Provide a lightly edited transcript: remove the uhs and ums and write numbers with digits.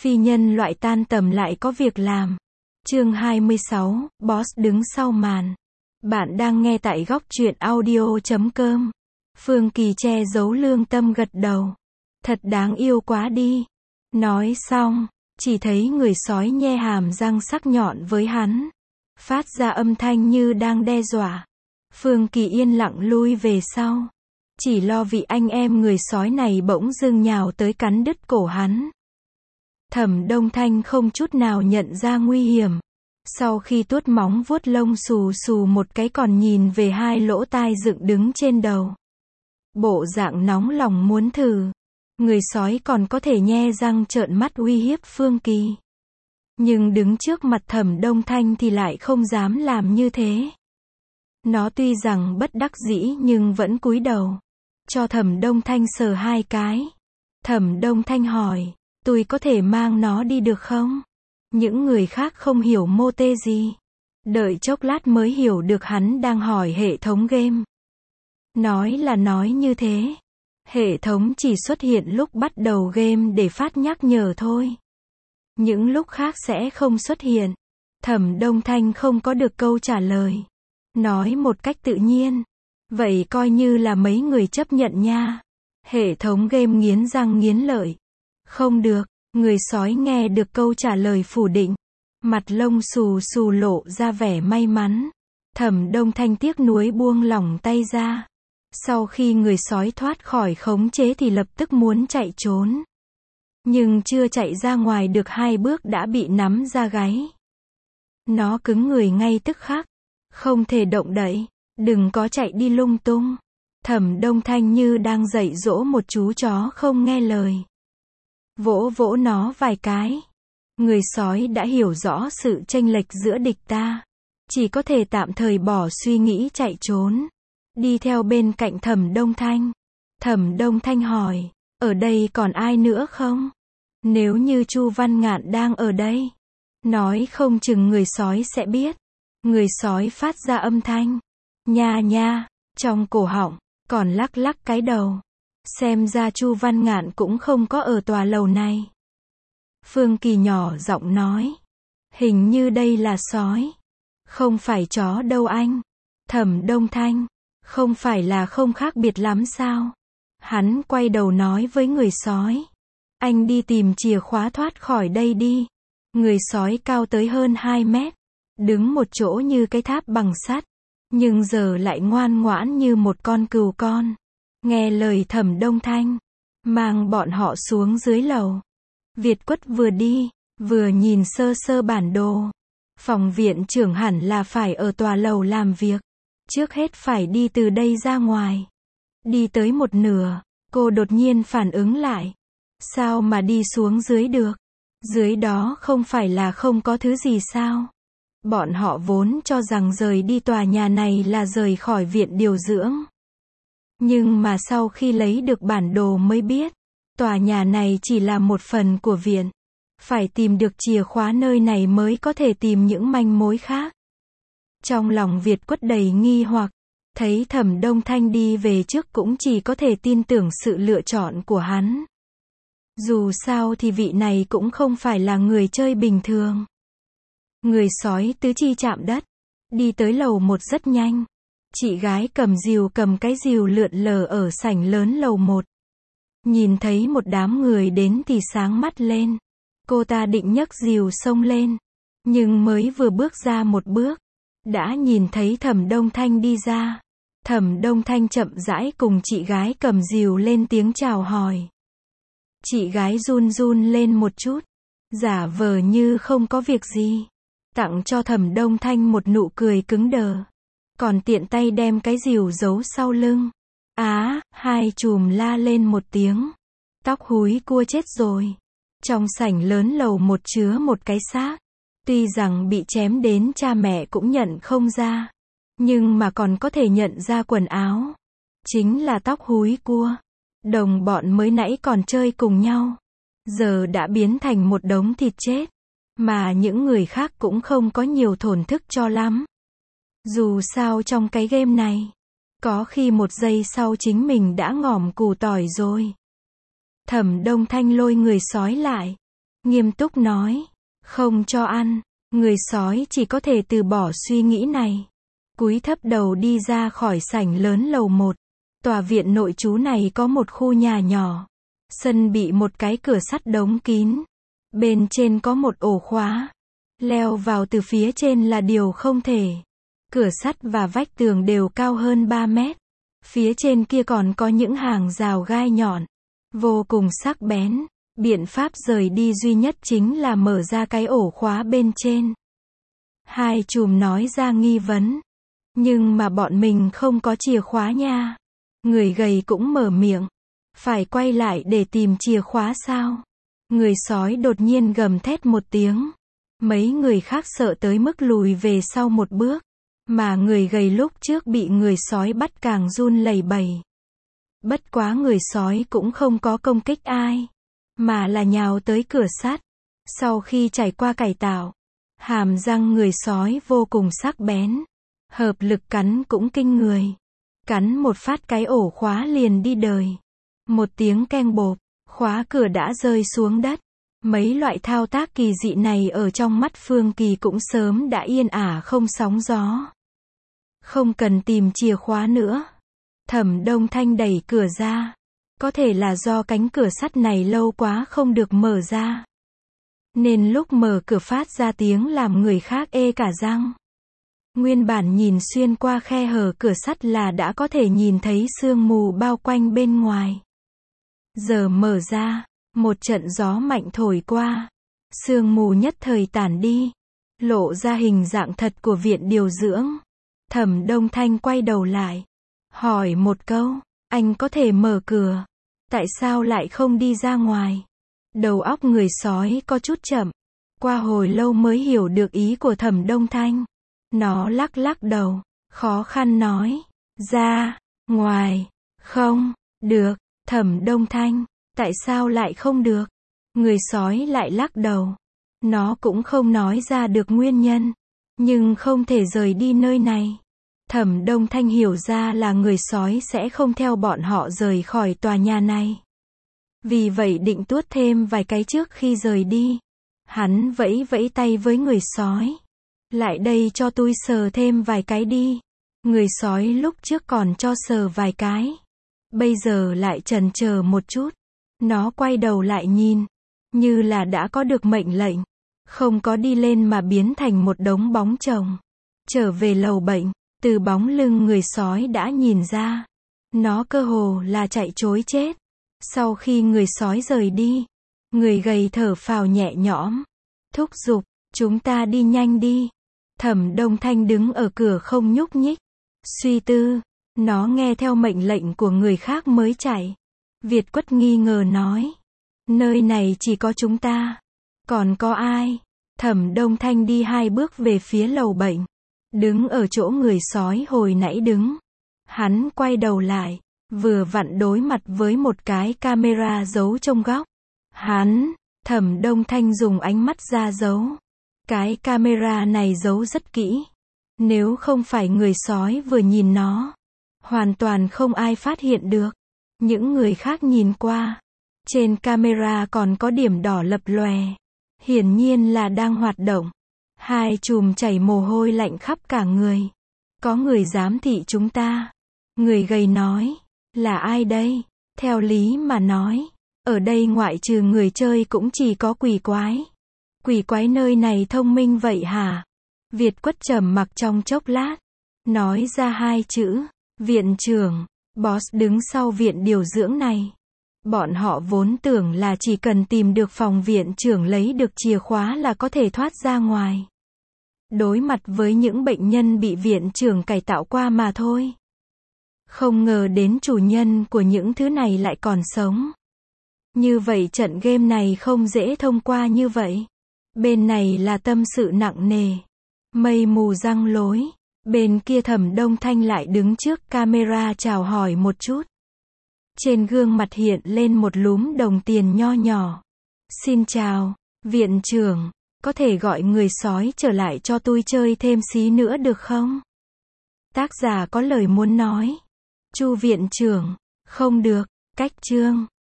Phi nhân loại tan tầm lại có việc làm. Chương 26, Boss đứng sau màn. Bạn đang nghe tại góc truyện audio.com. Phương Kỳ che giấu lương tâm gật đầu. Thật đáng yêu quá đi. Nói xong, chỉ thấy người sói nhe hàm răng sắc nhọn với hắn. Phát ra âm thanh như đang đe dọa. Phương Kỳ yên lặng lui về sau. Chỉ lo vị anh em người sói này bỗng dưng nhào tới cắn đứt cổ hắn. Thẩm Đông Thanh không chút nào nhận ra nguy hiểm. Sau khi tuốt móng vuốt lông xù xù một cái còn nhìn về hai lỗ tai dựng đứng trên đầu. Bộ dạng nóng lòng muốn thử. Người sói còn có thể nhe răng trợn mắt uy hiếp Phương Kỳ. Nhưng đứng trước mặt Thẩm Đông Thanh thì lại không dám làm như thế. Nó tuy rằng bất đắc dĩ nhưng vẫn cúi đầu. Cho Thẩm Đông Thanh sờ hai cái. Thẩm Đông Thanh hỏi, tôi có thể mang nó đi được không? Những người khác không hiểu mô tê gì. Đợi chốc lát mới hiểu được hắn đang hỏi hệ thống game. Nói như thế. Hệ thống chỉ xuất hiện lúc bắt đầu game để phát nhắc nhở thôi. Những lúc khác sẽ không xuất hiện. Thẩm Đông Thanh không có được câu trả lời. Nói một cách tự nhiên. Vậy coi như là mấy người chấp nhận nha. Hệ thống game nghiến răng nghiến lợi. Không được, người sói nghe được câu trả lời phủ định. Mặt lông xù xù lộ ra vẻ may mắn. Thẩm Đông Thanh tiếc nuối buông lỏng tay ra. Sau khi người sói thoát khỏi khống chế thì lập tức muốn chạy trốn. Nhưng chưa chạy ra ngoài được 2 bước đã bị nắm ra gáy. Nó cứng người ngay tức khắc. Không thể động đậy. Đừng có chạy đi lung tung. Thẩm Đông Thanh như đang dạy dỗ một chú chó không nghe lời. Vỗ vỗ nó vài cái. Người sói đã hiểu rõ sự chênh lệch giữa địch ta. Chỉ có thể tạm thời bỏ suy nghĩ chạy trốn. Đi theo bên cạnh Thẩm Đông Thanh. Thẩm Đông Thanh hỏi, ở đây còn ai nữa không? Nếu như Chu Văn Ngạn đang ở đây. Nói không chừng người sói sẽ biết. Người sói phát ra âm thanh. Nha nha, trong cổ họng, còn lắc lắc cái đầu. Xem ra Chu Văn Ngạn cũng không có ở tòa lầu này. Phương Kỳ nhỏ giọng nói. Hình như đây là sói. Không phải chó đâu anh. Thẩm Đông Thanh. Không phải là không khác biệt lắm sao? Hắn quay đầu nói với người sói. Anh đi tìm chìa khóa thoát khỏi đây đi. Người sói cao tới hơn 2 mét. Đứng một chỗ như cái tháp bằng sắt. Nhưng giờ lại ngoan ngoãn như một con cừu con. Nghe lời Thẩm Đông Thanh. Mang bọn họ xuống dưới lầu. Việt Quất vừa đi, vừa nhìn sơ sơ bản đồ. Phòng viện trưởng hẳn là phải ở tòa lầu làm việc. Trước hết phải đi từ đây ra ngoài. Đi tới một nửa, cô đột nhiên phản ứng lại. Sao mà đi xuống dưới được? Dưới đó không phải là không có thứ gì sao? Bọn họ vốn cho rằng rời đi tòa nhà này là rời khỏi viện điều dưỡng. Nhưng mà sau khi lấy được bản đồ mới biết, tòa nhà này chỉ là một phần của viện. Phải tìm được chìa khóa nơi này mới có thể tìm những manh mối khác. Trong lòng Việt Quất đầy nghi hoặc, thấy Thẩm Đông Thanh đi về trước cũng chỉ có thể tin tưởng sự lựa chọn của hắn. Dù sao thì vị này cũng không phải là người chơi bình thường. Người sói tứ chi chạm đất, đi tới lầu 1 rất nhanh. Chị gái cầm cái rìu lượn lờ ở sảnh lớn lầu 1. Nhìn thấy một đám người đến thì sáng mắt lên. Cô ta định nhấc rìu xông lên. Nhưng mới vừa bước ra một bước, đã nhìn thấy Thẩm Đông Thanh đi ra. Thẩm Đông Thanh chậm rãi cùng chị gái cầm rìu lên tiếng chào hỏi. Chị gái run run lên một chút. Giả vờ như không có việc gì. Tặng cho Thẩm Đông Thanh một nụ cười cứng đờ. Còn tiện tay đem cái rìu giấu sau lưng. Hai chùm la lên một tiếng. Tóc húi cua chết rồi. Trong sảnh lớn lầu 1 chứa một cái xác. Tuy rằng bị chém đến cha mẹ cũng nhận không ra. Nhưng mà còn có thể nhận ra quần áo. Chính là tóc húi cua. Đồng bọn mới nãy còn chơi cùng nhau. Giờ đã biến thành một đống thịt chết. Mà những người khác cũng không có nhiều thổn thức cho lắm. Dù sao trong cái game này, có khi 1 giây sau chính mình đã ngỏm củ tỏi rồi. Thẩm Đông Thanh lôi người sói lại. nghiêm túc nói, không cho ăn. Người sói chỉ có thể từ bỏ suy nghĩ này. Cúi thấp đầu đi ra khỏi sảnh lớn lầu 1. Tòa viện nội trú này có một khu nhà nhỏ. Sân bị một cái cửa sắt đóng kín. Bên trên có một ổ khóa. Leo vào từ phía trên là điều không thể. Cửa sắt và vách tường đều cao hơn 3 mét. Phía trên kia còn có những hàng rào gai nhọn. Vô cùng sắc bén. Biện pháp rời đi duy nhất chính là mở ra cái ổ khóa bên trên. Hai trùm nói ra nghi vấn. Nhưng mà bọn mình không có chìa khóa nha. Người gầy cũng mở miệng. Phải quay lại để tìm chìa khóa sao? Người sói đột nhiên gầm thét một tiếng. Mấy người khác sợ tới mức lùi về sau một bước. Mà người gầy lúc trước bị người sói bắt càng run lẩy bẩy. Bất quá người sói cũng không có công kích ai. Mà là nhào tới cửa sắt. Sau khi trải qua cải tạo. Hàm răng người sói vô cùng sắc bén. Hợp lực cắn cũng kinh người. Cắn một phát cái ổ khóa liền đi đời. Một tiếng keng bộp, khóa cửa đã rơi xuống đất. Mấy loại thao tác kỳ dị này ở trong mắt Phương Kỳ cũng sớm đã yên ả không sóng gió. Không cần tìm chìa khóa nữa. Thẩm Đông Thanh đẩy cửa ra. Có thể là do cánh cửa sắt này lâu quá không được mở ra. Nên lúc mở cửa phát ra tiếng làm người khác ê cả răng. Nguyên bản nhìn xuyên qua khe hở cửa sắt là đã có thể nhìn thấy sương mù bao quanh bên ngoài. Giờ mở ra, một trận gió mạnh thổi qua. Sương mù nhất thời tản đi. Lộ ra hình dạng thật của viện điều dưỡng. Thẩm Đông Thanh quay đầu lại. Hỏi một câu, anh có thể mở cửa. Tại sao lại không đi ra ngoài? Đầu óc người sói có chút chậm. Qua hồi lâu mới hiểu được ý của Thẩm Đông Thanh. Nó lắc lắc đầu, khó khăn nói. Ra, ngoài, không, được. Thẩm Đông Thanh, tại sao lại không được? Người sói lại lắc đầu. Nó cũng không nói ra được nguyên nhân. Nhưng không thể rời đi nơi này. Thẩm Đông Thanh hiểu ra là người sói sẽ không theo bọn họ rời khỏi tòa nhà này. Vì vậy định tuốt thêm vài cái trước khi rời đi. Hắn vẫy vẫy tay với người sói. Lại đây cho tôi sờ thêm vài cái đi. Người sói lúc trước còn cho sờ vài cái. Bây giờ lại chần chờ một chút. Nó quay đầu lại nhìn. Như là đã có được mệnh lệnh. Không có đi lên mà biến thành một đống bóng chồng. Trở về lầu bệnh. Từ bóng lưng người sói đã nhìn ra. Nó cơ hồ là chạy trối chết. Sau khi người sói rời đi. Người gầy thở phào nhẹ nhõm. Thúc giục, chúng ta đi nhanh đi. Thẩm Đông Thanh đứng ở cửa không nhúc nhích. Suy tư, nó nghe theo mệnh lệnh của người khác mới chạy. Việt Quất nghi ngờ nói. Nơi này chỉ có chúng ta. Còn có ai? Thẩm Đông Thanh đi 2 bước về phía lầu bệnh. Đứng ở chỗ người sói hồi nãy đứng. Hắn quay đầu lại. Vừa vặn đối mặt với một cái camera giấu trong góc. Thẩm Đông Thanh dùng ánh mắt ra giấu. Cái camera này giấu rất kỹ. Nếu không phải người sói vừa nhìn nó, hoàn toàn không ai phát hiện được. Những người khác nhìn qua. Trên camera còn có điểm đỏ lập lòe. Hiển nhiên là đang hoạt động. Hai chùm chảy mồ hôi lạnh khắp cả người. Có người giám thị chúng ta. Người gầy nói. Là ai đây? Theo lý mà nói. Ở đây ngoại trừ người chơi cũng chỉ có quỷ quái. Quỷ quái nơi này thông minh vậy hả? Việt Quất trầm mặc trong chốc lát. Nói ra 2 chữ. Viện trưởng. Boss đứng sau viện điều dưỡng này. Bọn họ vốn tưởng là chỉ cần tìm được phòng viện trưởng lấy được chìa khóa là có thể thoát ra ngoài. Đối mặt với những bệnh nhân bị viện trưởng cải tạo qua mà thôi. Không ngờ đến chủ nhân của những thứ này lại còn sống. Như vậy trận game này không dễ thông qua như vậy. Bên này là tâm sự nặng nề. Mây mù răng lối. Bên kia Thẩm Đông Thanh lại đứng trước camera chào hỏi một chút. Trên gương mặt hiện lên một lúm đồng tiền nho nhỏ. Xin chào, viện trưởng. Có thể gọi người sói trở lại cho tôi chơi thêm xí nữa được không? Tác giả có lời muốn nói. Chu viện trưởng. Không được, cách chương.